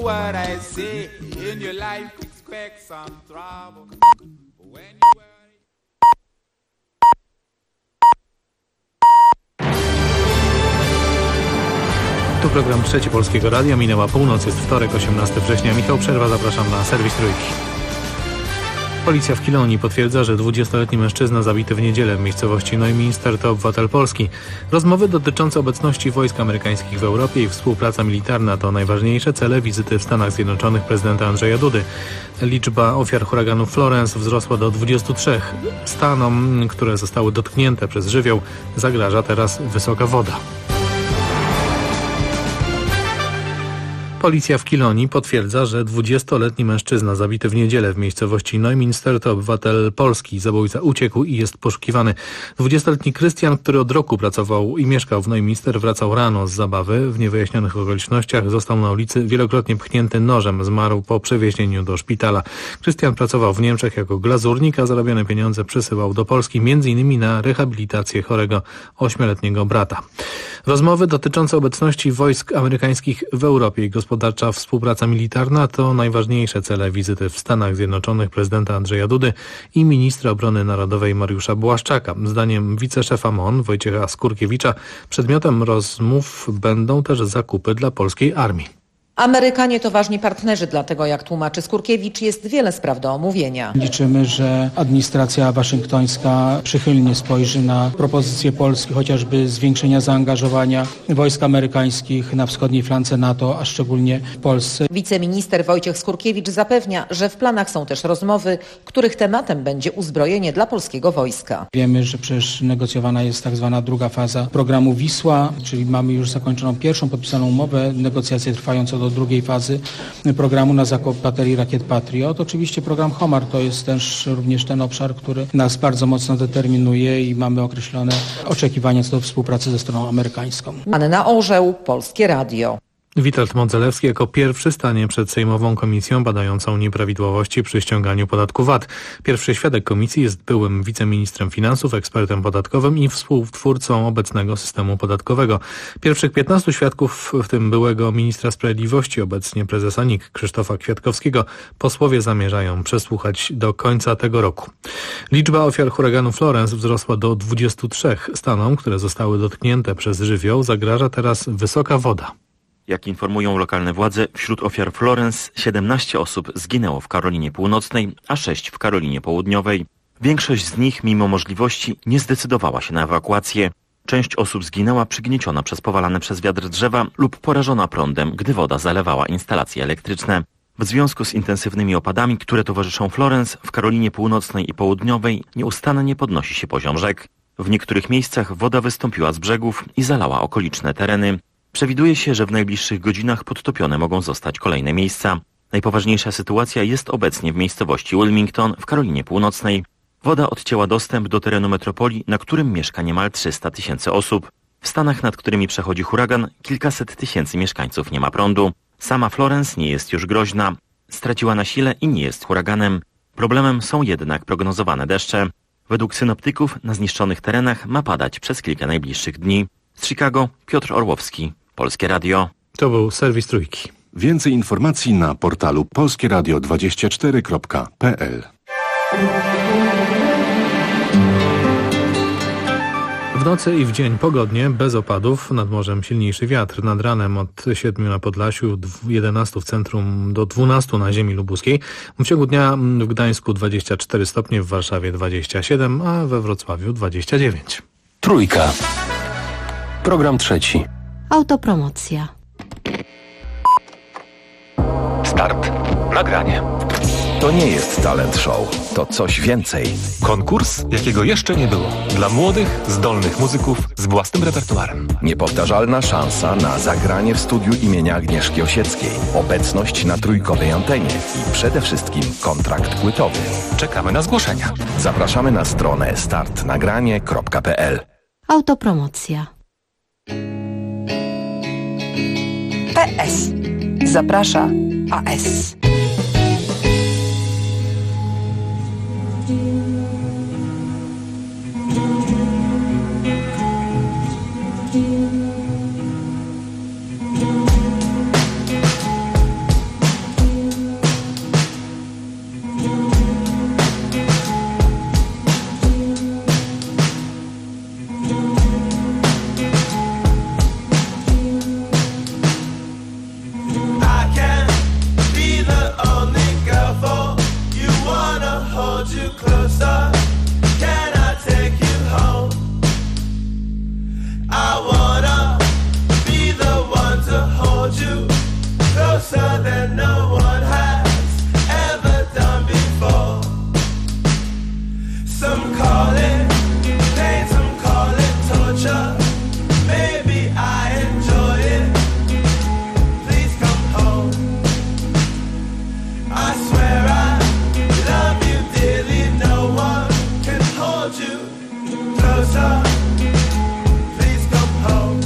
what I say. In your life expect some trouble. When you Tu program Trzeci Polskiego Radia. Minęła północ, jest wtorek, 18 września. Michał Przerwa, zapraszam na serwis Trójki. Policja w Kilonii potwierdza, że 20-letni mężczyzna zabity w niedzielę w miejscowości Neumünster to obywatel Polski. Rozmowy dotyczące obecności wojsk amerykańskich w Europie i współpraca militarna to najważniejsze cele wizyty w Stanach Zjednoczonych prezydenta Andrzeja Dudy. Liczba ofiar huraganu Florence wzrosła do 23. Stanom, które zostały dotknięte przez żywioł, zagraża teraz wysoka woda. Policja w Kilonii potwierdza, że 20-letni mężczyzna zabity w niedzielę w miejscowości Neumünster to obywatel Polski. Zabójca uciekł i jest poszukiwany. 20-letni Krystian, który od roku pracował i mieszkał w Neumünster, wracał rano z zabawy. W niewyjaśnionych okolicznościach został na ulicy wielokrotnie pchnięty nożem. Zmarł po przewiezieniu do szpitala. Krystian pracował w Niemczech jako glazurnik, a zarobione pieniądze przesyłał do Polski m.in. na rehabilitację chorego 8-letniego brata. Rozmowy dotyczące obecności wojsk amerykańskich w Europie i gospodarcza współpraca militarna to najważniejsze cele wizyty w Stanach Zjednoczonych prezydenta Andrzeja Dudy i ministra obrony narodowej Mariusza Błaszczaka. Zdaniem wiceszefa MON Wojciecha Skurkiewicza przedmiotem rozmów będą też zakupy dla polskiej armii. Amerykanie to ważni partnerzy, dlatego jak tłumaczy Skurkiewicz, jest wiele spraw do omówienia. Liczymy, że administracja waszyngtońska przychylnie spojrzy na propozycje Polski, chociażby zwiększenia zaangażowania wojsk amerykańskich na wschodniej flance NATO, a szczególnie w Polsce. Wiceminister Wojciech Skurkiewicz zapewnia, że w planach są też rozmowy, których tematem będzie uzbrojenie dla polskiego wojska. Wiemy, że przecież negocjowana jest tak zwana druga faza programu Wisła, czyli mamy już zakończoną pierwszą podpisaną umowę, negocjacje trwające do drugiej fazy programu na zakup baterii rakiet Patriot. Oczywiście program Homar to jest też również ten obszar, który nas bardzo mocno determinuje i mamy określone oczekiwania co do współpracy ze stroną amerykańską. Anna Orzeł, Polskie Radio. Witold Modzelewski jako pierwszy stanie przed Sejmową Komisją badającą nieprawidłowości przy ściąganiu podatku VAT. Pierwszy świadek komisji jest byłym wiceministrem finansów, ekspertem podatkowym i współtwórcą obecnego systemu podatkowego. Pierwszych 15 świadków, w tym byłego ministra sprawiedliwości, obecnie prezesa NIK Krzysztofa Kwiatkowskiego, posłowie zamierzają przesłuchać do końca tego roku. Liczba ofiar huraganu Florence wzrosła do 23. Stanom, które zostały dotknięte przez żywioł, zagraża teraz wysoka woda. Jak informują lokalne władze, wśród ofiar Florence 17 osób zginęło w Karolinie Północnej, a 6 w Karolinie Południowej. Większość z nich, mimo możliwości, nie zdecydowała się na ewakuację. Część osób zginęła przygnieciona przez powalane przez wiatr drzewa lub porażona prądem, gdy woda zalewała instalacje elektryczne. W związku z intensywnymi opadami, które towarzyszą Florence, w Karolinie Północnej i Południowej nieustannie podnosi się poziom rzek. W niektórych miejscach woda wystąpiła z brzegów i zalała okoliczne tereny. Przewiduje się, że w najbliższych godzinach podtopione mogą zostać kolejne miejsca. Najpoważniejsza sytuacja jest obecnie w miejscowości Wilmington w Karolinie Północnej. Woda odcięła dostęp do terenu metropolii, na którym mieszka niemal 300 000 osób. W Stanach, nad którymi przechodzi huragan, kilkaset tysięcy mieszkańców nie ma prądu. Sama Florence nie jest już groźna. Straciła na sile i nie jest huraganem. Problemem są jednak prognozowane deszcze. Według synoptyków na zniszczonych terenach ma padać przez kilka najbliższych dni. Z Chicago Piotr Orłowski, Polskie Radio. To był serwis Trójki. Więcej informacji na portalu polskieradio24.pl. W nocy i w dzień pogodnie, bez opadów, nad morzem silniejszy wiatr. Nad ranem od 7 na Podlasiu, 11 w centrum do 12 na ziemi lubuskiej. W ciągu dnia w Gdańsku 24 stopnie, w Warszawie 27, a we Wrocławiu 29. Trójka. Program trzeci. Autopromocja. Start. Nagranie. To nie jest talent show, to coś więcej. Konkurs, jakiego jeszcze nie było. Dla młodych, zdolnych muzyków z własnym repertuarem. Niepowtarzalna szansa na zagranie w studiu imienia Agnieszki Osieckiej. Obecność na trójkowej antenie i przede wszystkim kontrakt płytowy. Czekamy na zgłoszenia. Zapraszamy na stronę startnagranie.pl. Autopromocja. PS. Zaprasza AS. closer than no one has ever done before. Some call it pain, some call it torture. Maybe I enjoy it. Please come home. I swear I love you dearly. No one can hold you closer. Please come home.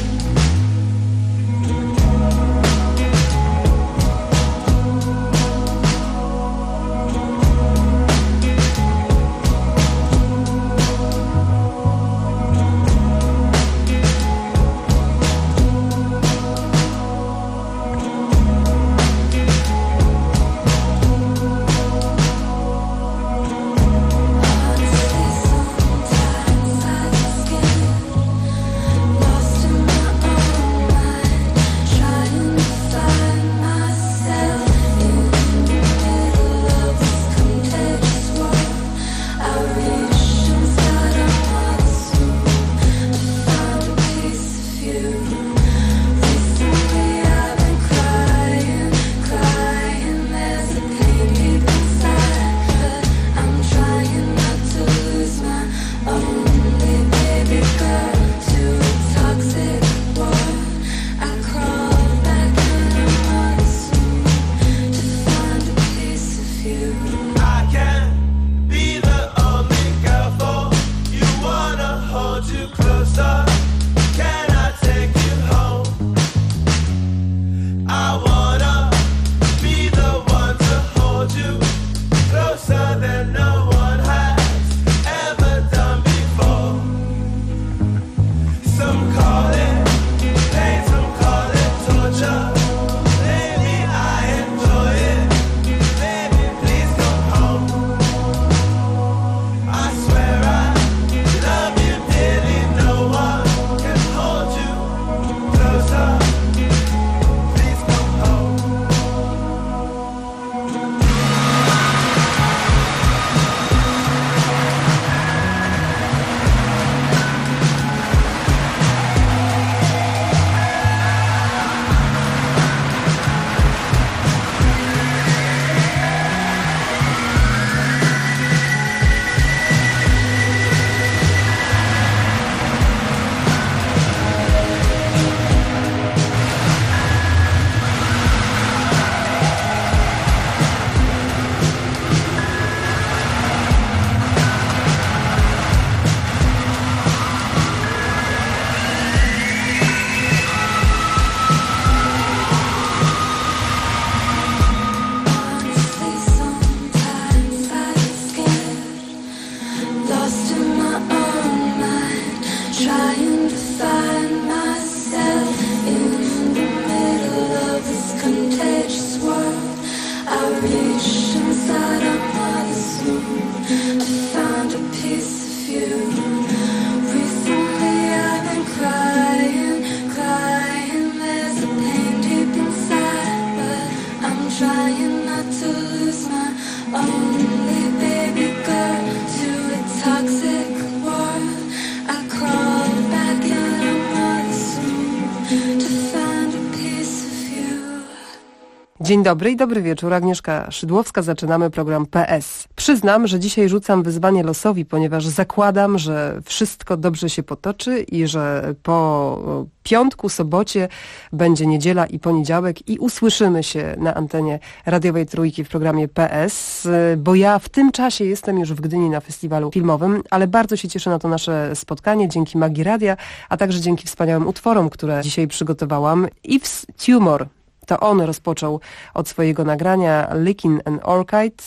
Dzień dobry i dobry wieczór. Agnieszka Szydłowska. Zaczynamy program PS. Przyznam, że dzisiaj rzucam wyzwanie losowi, ponieważ zakładam, że wszystko dobrze się potoczy i że po piątku, sobocie będzie niedziela i poniedziałek i usłyszymy się na antenie radiowej Trójki w programie PS, bo ja w tym czasie jestem już w Gdyni na festiwalu filmowym, ale bardzo się cieszę na to nasze spotkanie dzięki magii radia, a także dzięki wspaniałym utworom, które dzisiaj przygotowałam. Yves Tumor. To on rozpoczął od swojego nagrania Licking an Orchid.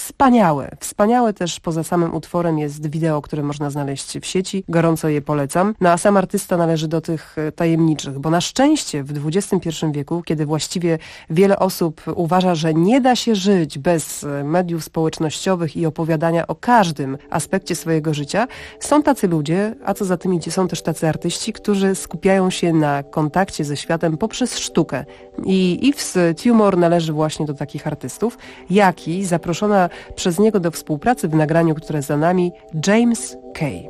Wspaniałe też poza samym utworem jest wideo, które można znaleźć w sieci. Gorąco je polecam. No a sam artysta należy do tych tajemniczych, bo na szczęście w XXI wieku, kiedy właściwie wiele osób uważa, że nie da się żyć bez mediów społecznościowych i opowiadania o każdym aspekcie swojego życia, są tacy ludzie, a co za tym idzie, są też tacy artyści, którzy skupiają się na kontakcie ze światem poprzez sztukę. I Yves Tumor należy właśnie do takich artystów, jak i zaproszona przez niego do współpracy w nagraniu, które za nami, James Kay.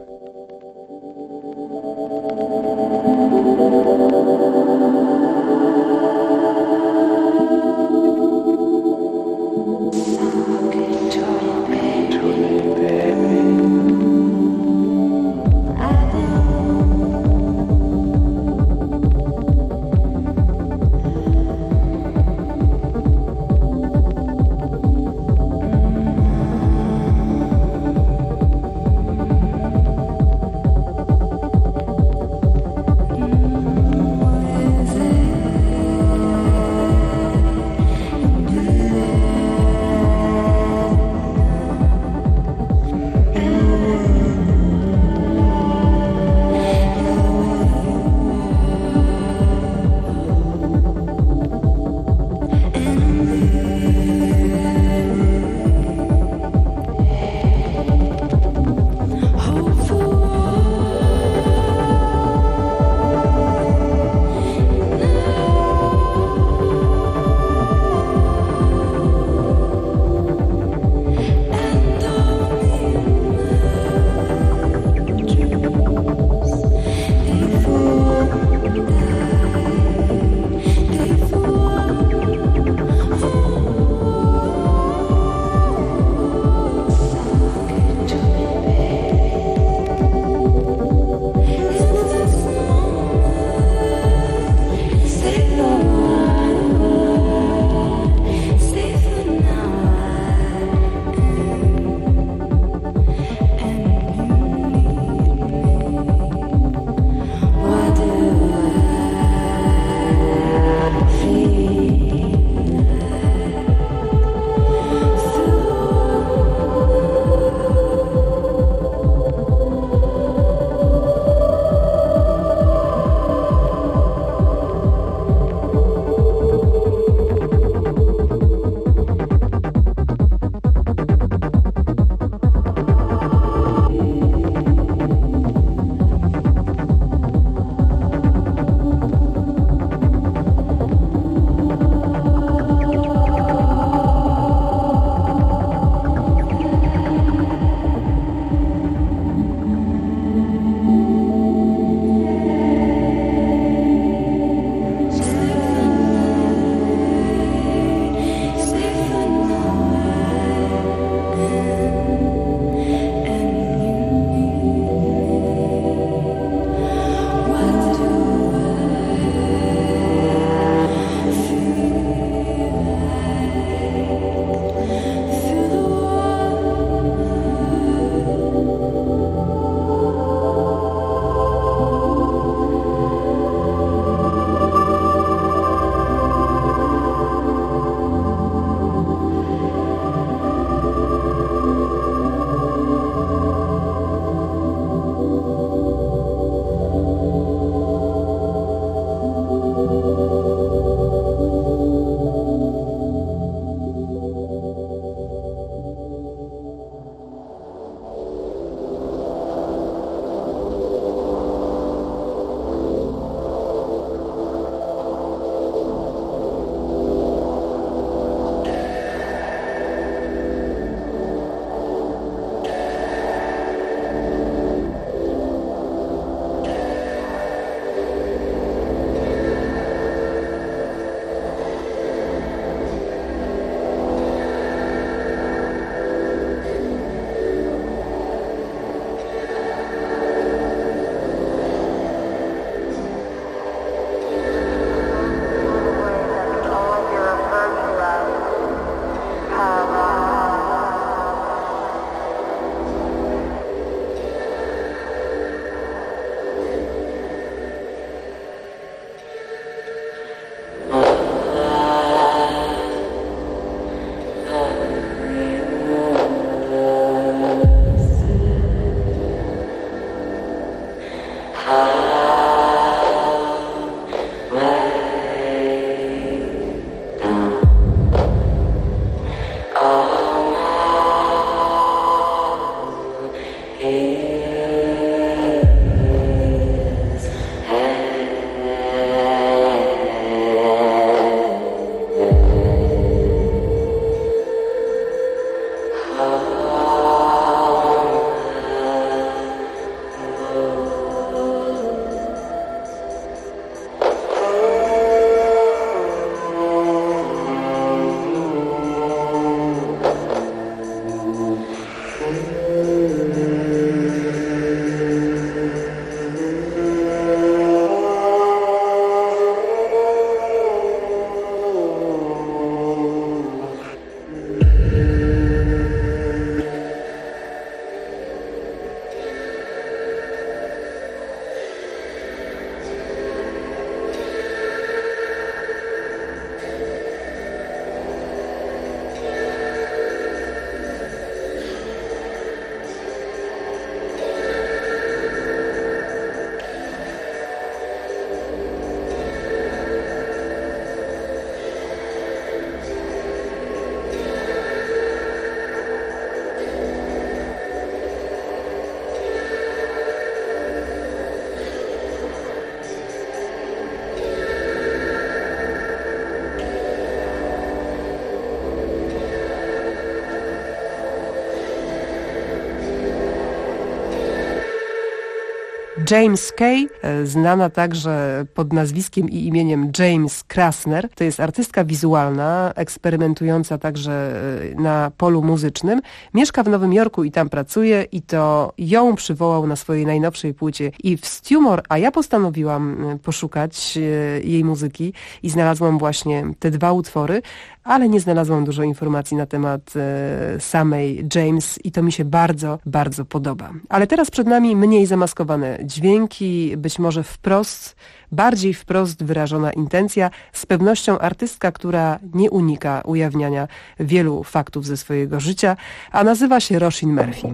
James Kay, znana także pod nazwiskiem i imieniem James Krasner. To jest artystka wizualna, eksperymentująca także na polu muzycznym. Mieszka w Nowym Jorku i tam pracuje i to ją przywołał na swojej najnowszej płycie Yves Tumor, a ja postanowiłam poszukać jej muzyki i znalazłam właśnie te dwa utwory, ale nie znalazłam dużo informacji na temat samej James i to mi się bardzo, bardzo podoba. Ale teraz przed nami mniej zamaskowane dźwięki, być może bardziej wprost wyrażona intencja, z pewnością artystka, która nie unika ujawniania wielu faktów ze swojego życia, a nazywa się Roisin Murphy.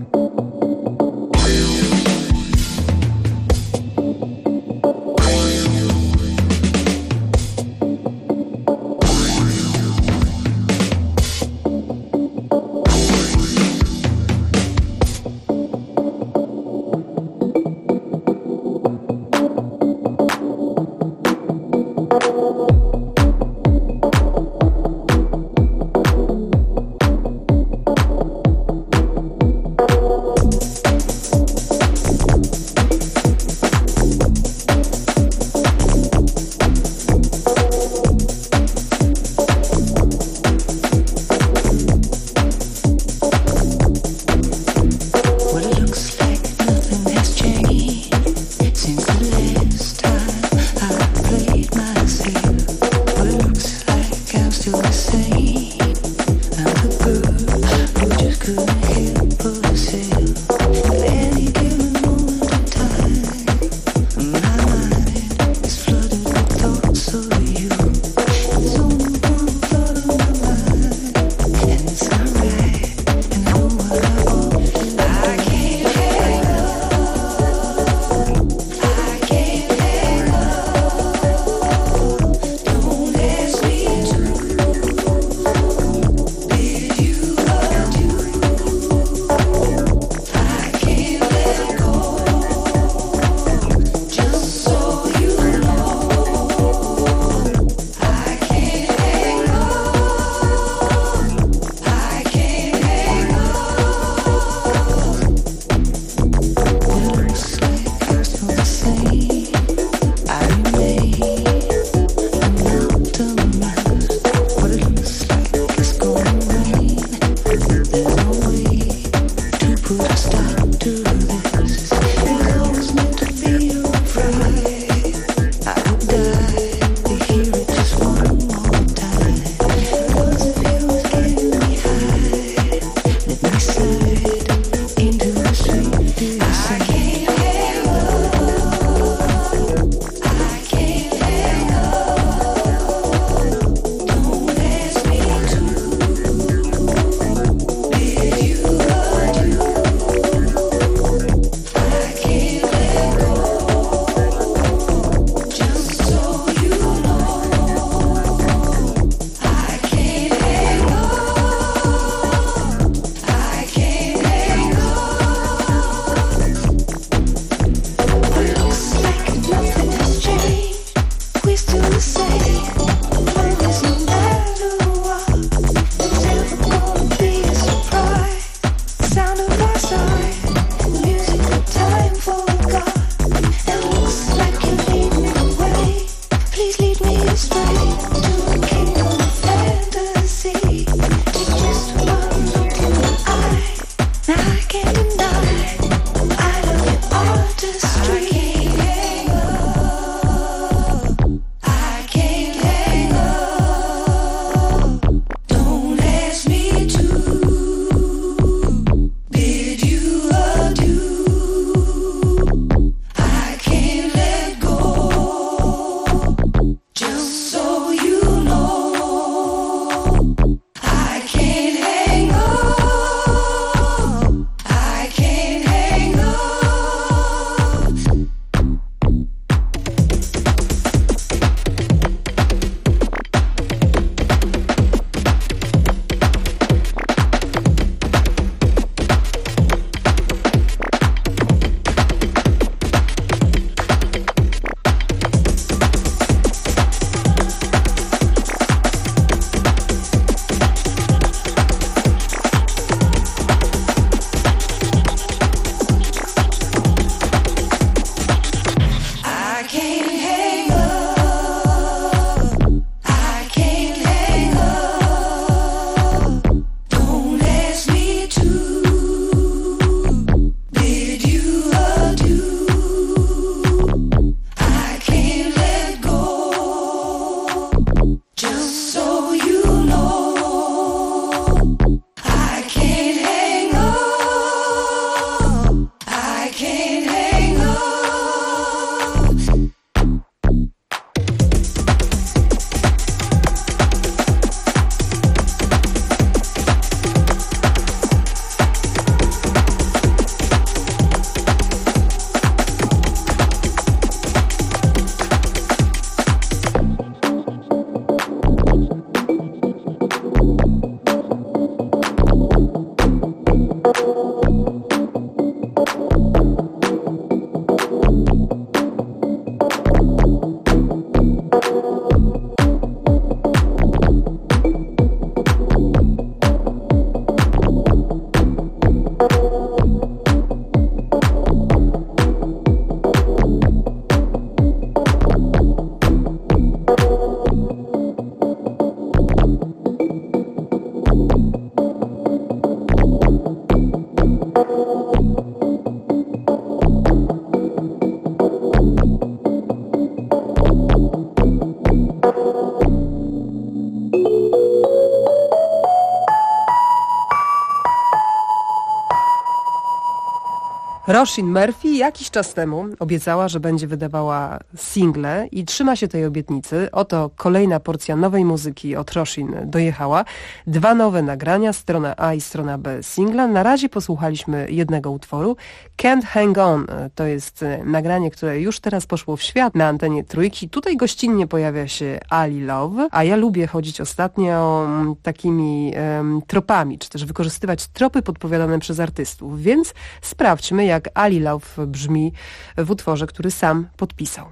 Roisin Murphy jakiś czas temu obiecała, że będzie wydawała single i trzyma się tej obietnicy. Oto kolejna porcja nowej muzyki od Roisin dojechała. 2 nowe nagrania, strona A i strona B singla. Na razie posłuchaliśmy jednego utworu. Can't Hang On to jest nagranie, które już teraz poszło w świat na antenie Trójki. Tutaj gościnnie pojawia się Ali Love, a ja lubię chodzić ostatnio takimi tropami, czy też wykorzystywać tropy podpowiadane przez artystów, więc sprawdźmy, jak Ali Love brzmi w utworze, który sam podpisał.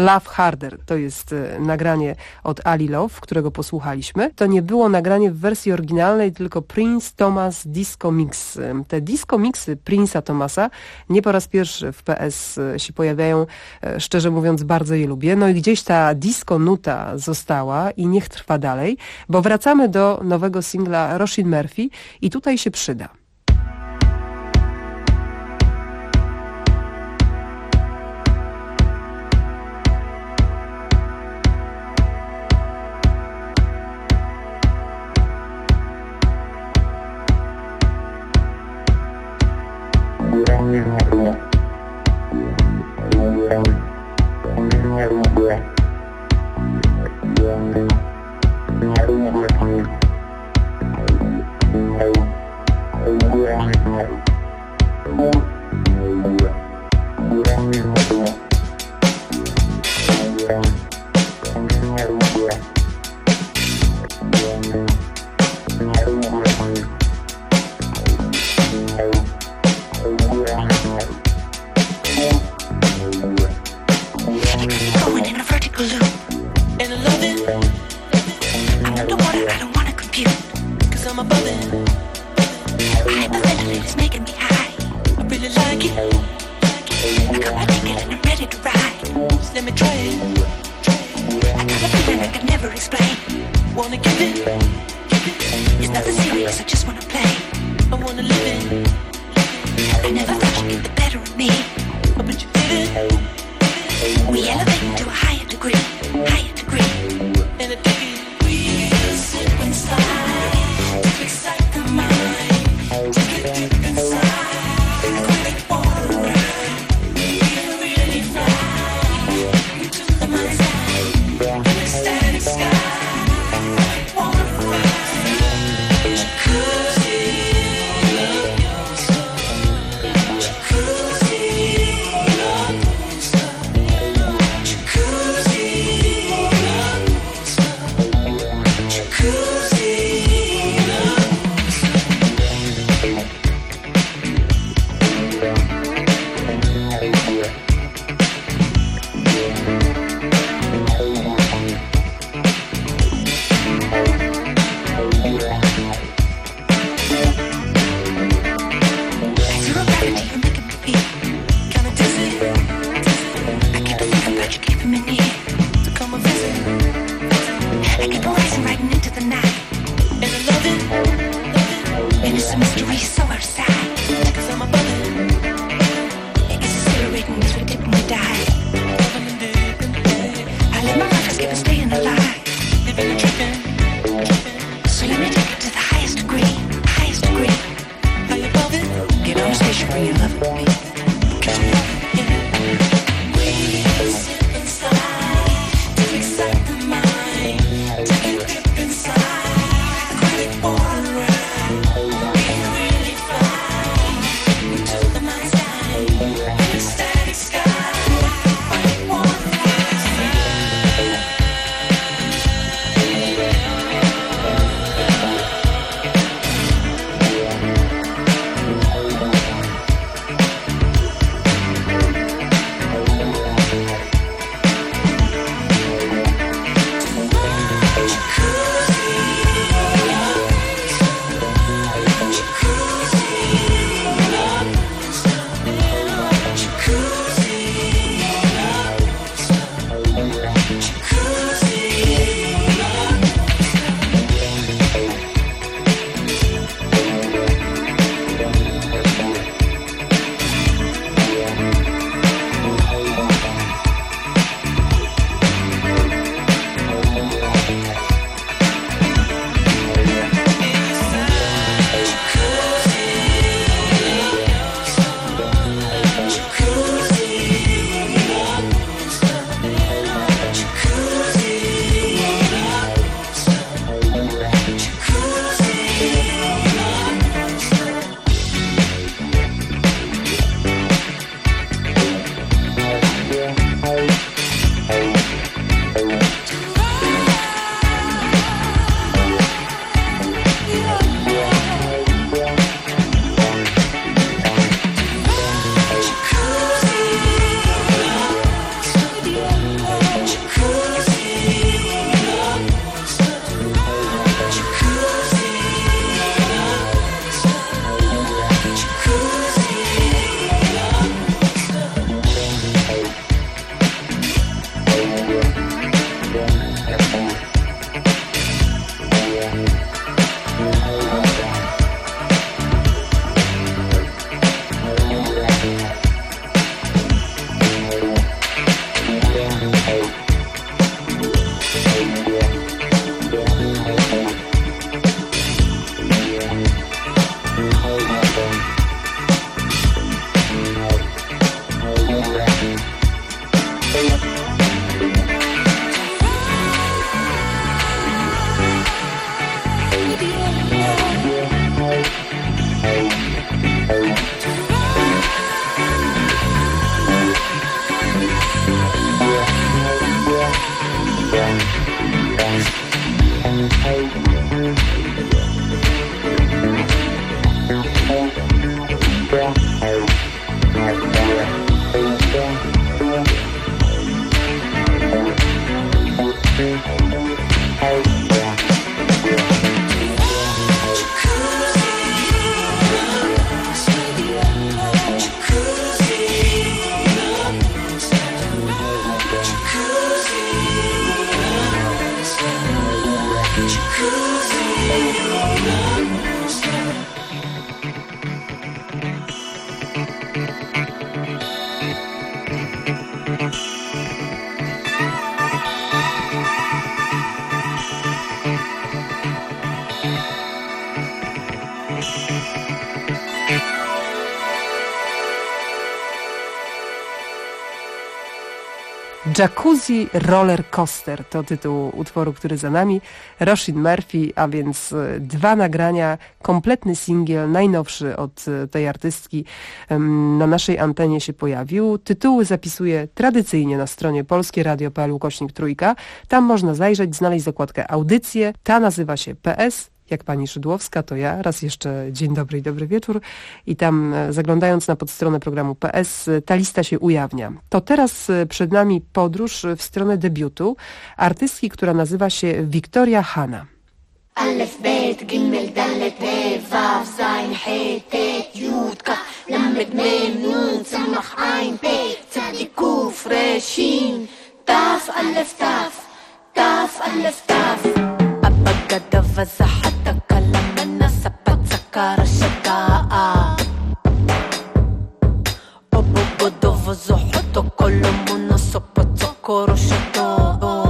Love Harder to jest nagranie od Ali Love, którego posłuchaliśmy. To nie było nagranie w wersji oryginalnej, tylko Prince Thomas Disco Mix. Te disco mixy Prince'a Thomasa nie po raz pierwszy w PS się pojawiają. Szczerze mówiąc, bardzo je lubię. No i gdzieś ta disco nuta została i niech trwa dalej, bo wracamy do nowego singla Roisin Murphy i tutaj się przyda. Jacuzzi Roller Coaster to tytuł utworu, który za nami. Roisin Murphy, a więc 2 nagrania, kompletny singiel, najnowszy od tej artystki na naszej antenie się pojawił. Tytuły zapisuję tradycyjnie na stronie polskieradio.pl/3. Tam można zajrzeć, znaleźć zakładkę audycje. Ta nazywa się PS. Jak pani Szydłowska, to ja. Raz jeszcze dzień dobry i dobry wieczór. I tam zaglądając na podstronę programu PS, ta lista się ujawnia. To teraz przed nami podróż w stronę debiutu artystki, która nazywa się Victoria Hanna. ألف بيت جمل دلت هي فاف زين حي تيت يود كا لمد ميم نون سمخ عين بيت تدي كوف راشين تاف ألف تاف تاف ألف تاف أبقى دفز حتى كلام الناس بتسكر الشقاء أبو بدفز حتى كل مناس بتسكر الشقاء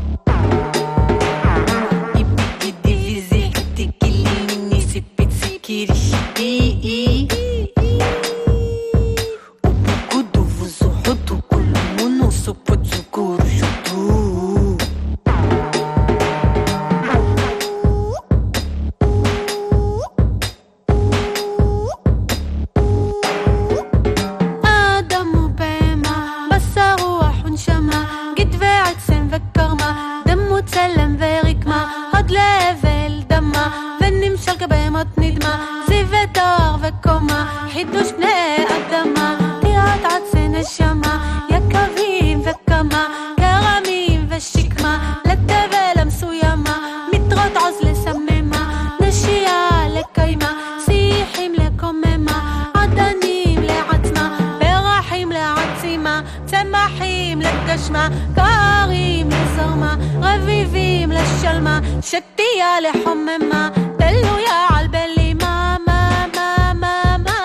شتية لحممة دلو يا عالبلي ما ما ما ما ما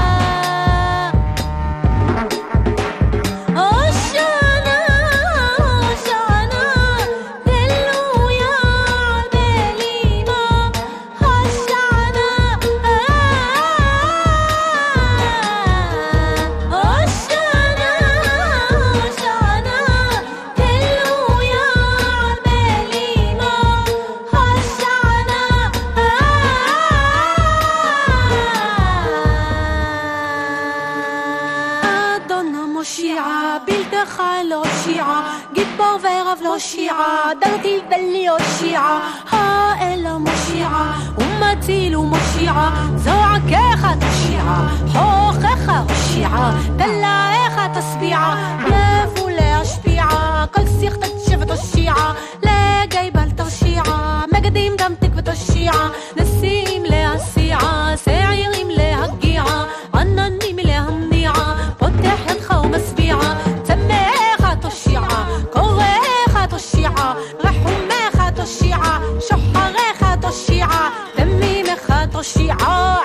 أشانا أشانا دلو يا عالبلي ما أشانا أشانا أشانا دلو يا عالبلي ما جيبو فيغا فلوشيعة دغتي البلي وشيعة ها إلا مشيعة وماتيلو مشيعة زوعك إخا تشيعة حوخ إخا وشيعة دلا إخا تسبيعة لافو لا شبيعة كل سيخ تتشفت الشيعة لا جايبة التوشيعة مقديم دمتك بتوشيعة نسيم لها السيعة ساعيريم لها الجيعة عنانيم لها منيعة بوتح يدخو مسبيعة الشيعة رحمة خاطر الشيعة شحة غير خاطر الشيعة دمي خاطر الشيعة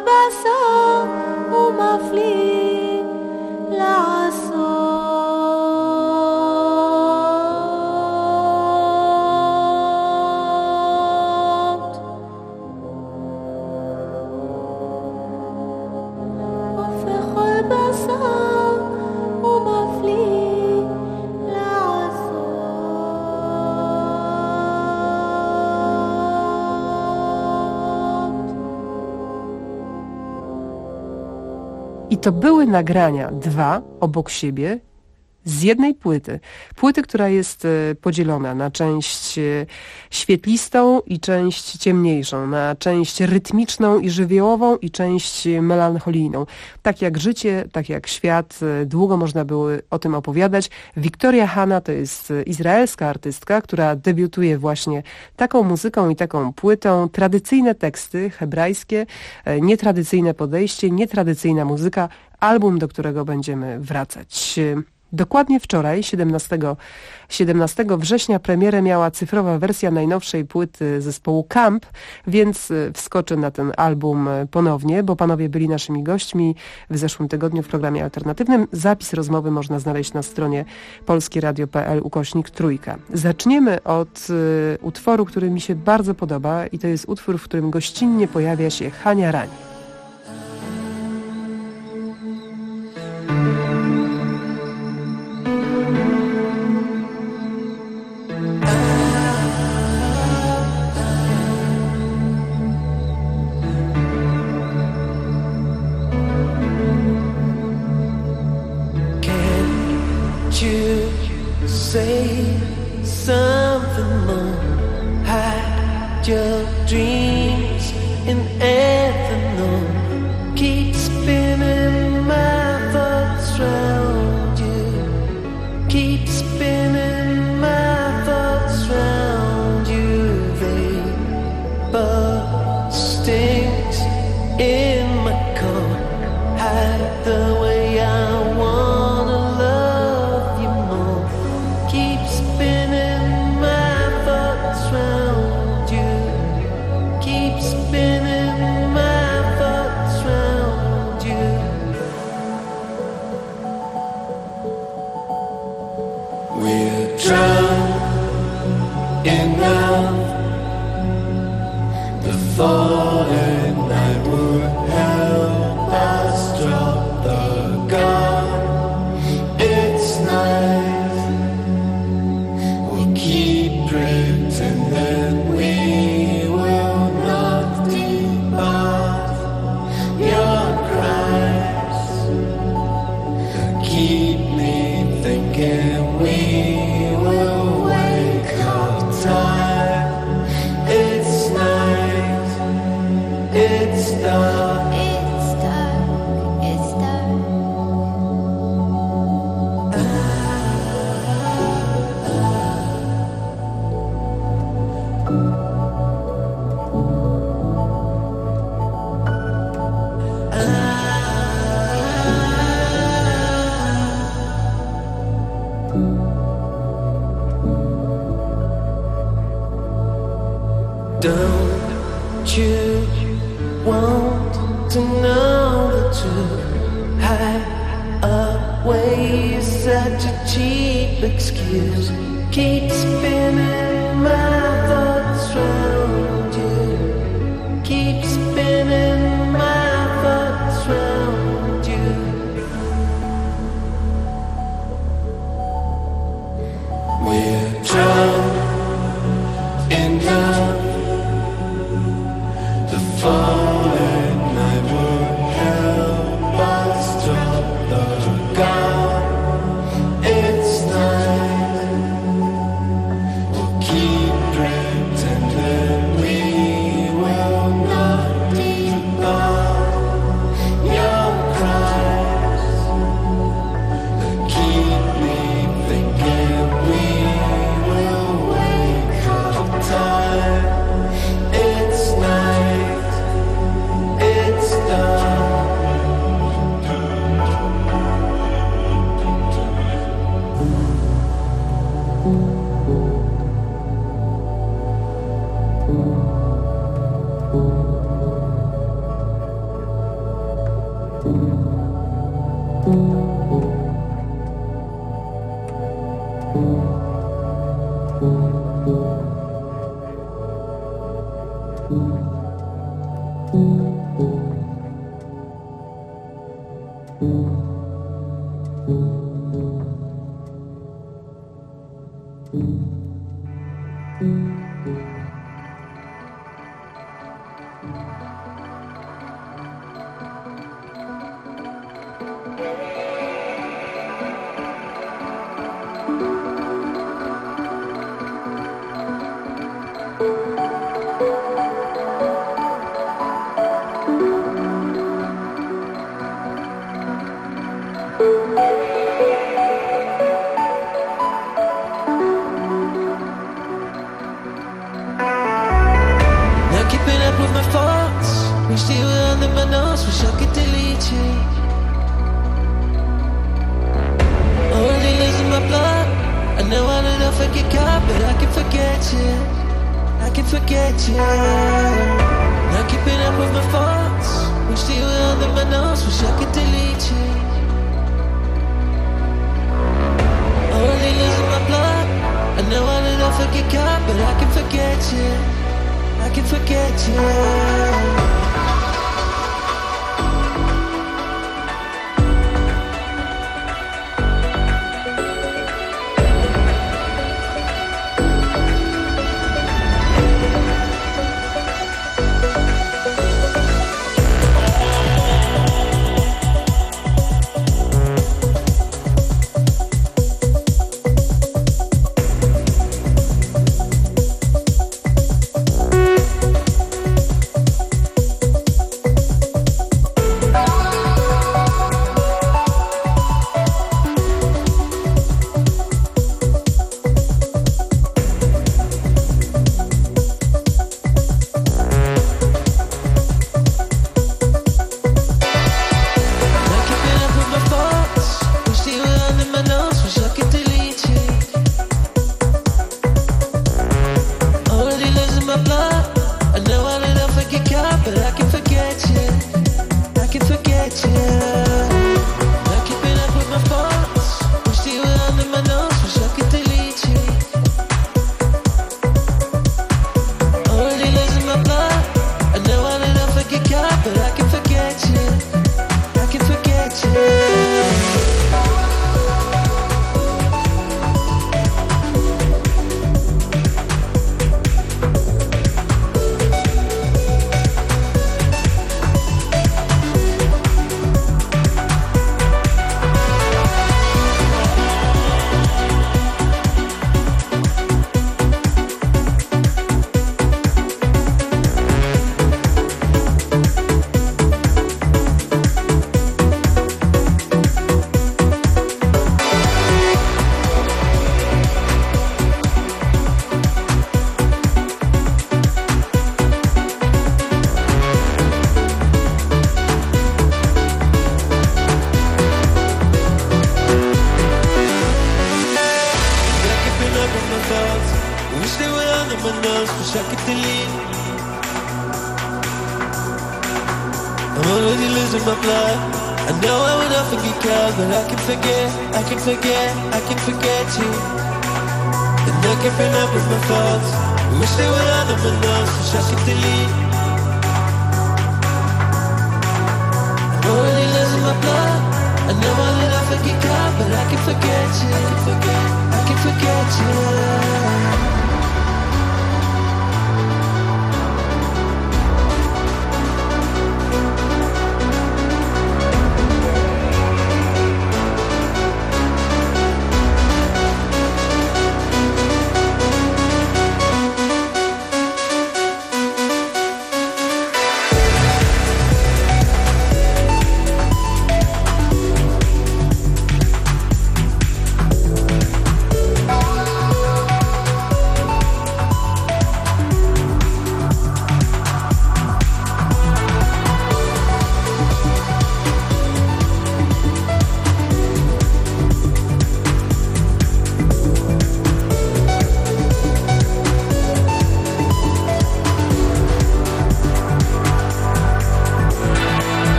البصر ومفلي العصا I to były nagrania dwa obok siebie z jednej płyty. Płyty, która jest podzielona na część świetlistą i część ciemniejszą, na część rytmiczną i żywiołową i część melancholijną. Tak jak życie, tak jak świat, długo można było o tym opowiadać. Victoria Hanna to jest izraelska artystka, która debiutuje właśnie taką muzyką i taką płytą. Tradycyjne teksty hebrajskie, nietradycyjne podejście, nietradycyjna muzyka. Album, do którego będziemy wracać. Dokładnie wczoraj, 17 września, premierę miała cyfrowa wersja najnowszej płyty zespołu Camp, więc wskoczę na ten album ponownie, bo panowie byli naszymi gośćmi w zeszłym tygodniu w programie alternatywnym. Zapis rozmowy można znaleźć na stronie polskieradio.pl/3. Zaczniemy od utworu, który mi się bardzo podoba i to jest utwór, w którym gościnnie pojawia się Hania Rani. Say something more. Hide your dreams in ethanol. Keep spinning my thoughts round you. Keep spinning my thoughts round you. Vapor stings in my core. Hide the way I wanna love you more. Keep spinning my thoughts round you. Keep spinning my thoughts round you. We're drowned in love. The falling night would help us drop the gun. It's nice. We'll keep pretending we will not depart. Your cries keep me thinking we will wake up time. It's night. It's dark. It's dark, it's dark. Don't you want to know the truth? Hide away is such a cheap excuse. Keep spinning my thoughts round you. Keep spinning my thoughts round you. We're drowned in love. The falling night would help us drop the gun. It's night. We'll keep pretending we will not depart. Your cries keep me thinking we will wake up time. It's night. It's dark.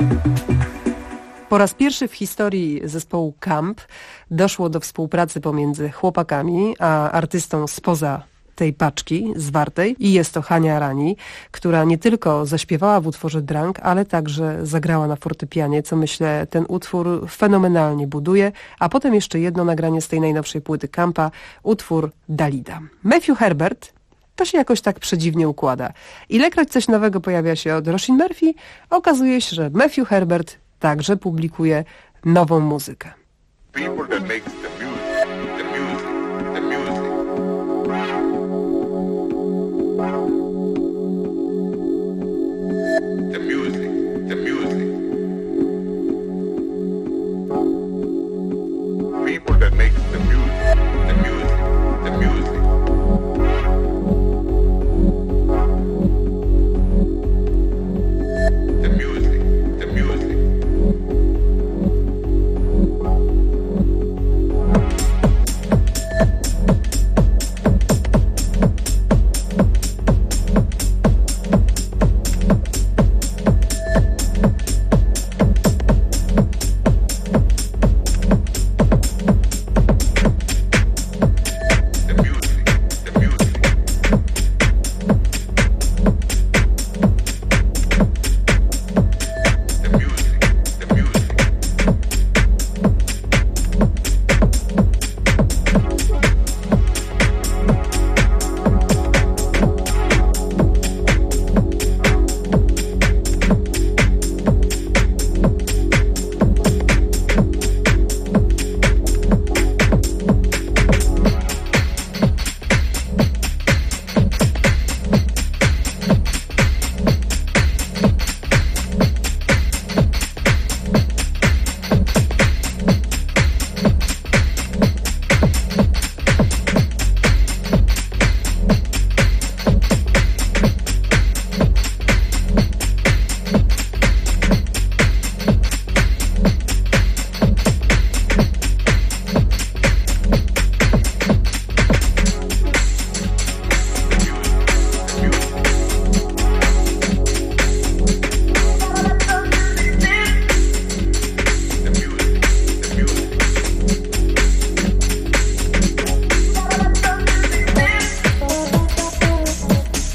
Po raz pierwszy w historii zespołu Camp doszło do współpracy pomiędzy chłopakami a artystą spoza tej paczki zwartej i jest to Hania Arani, która nie tylko zaśpiewała w utworze Drunk, ale także zagrała na fortepianie, co myślę ten utwór fenomenalnie buduje, a potem jeszcze jedno nagranie z tej najnowszej płyty Campa, utwór Dalida. Matthew Herbert to się jakoś tak przedziwnie układa. Ilekroć coś nowego pojawia się od Roisin Murphy, okazuje się, że Matthew Herbert także publikuje nową muzykę. People that make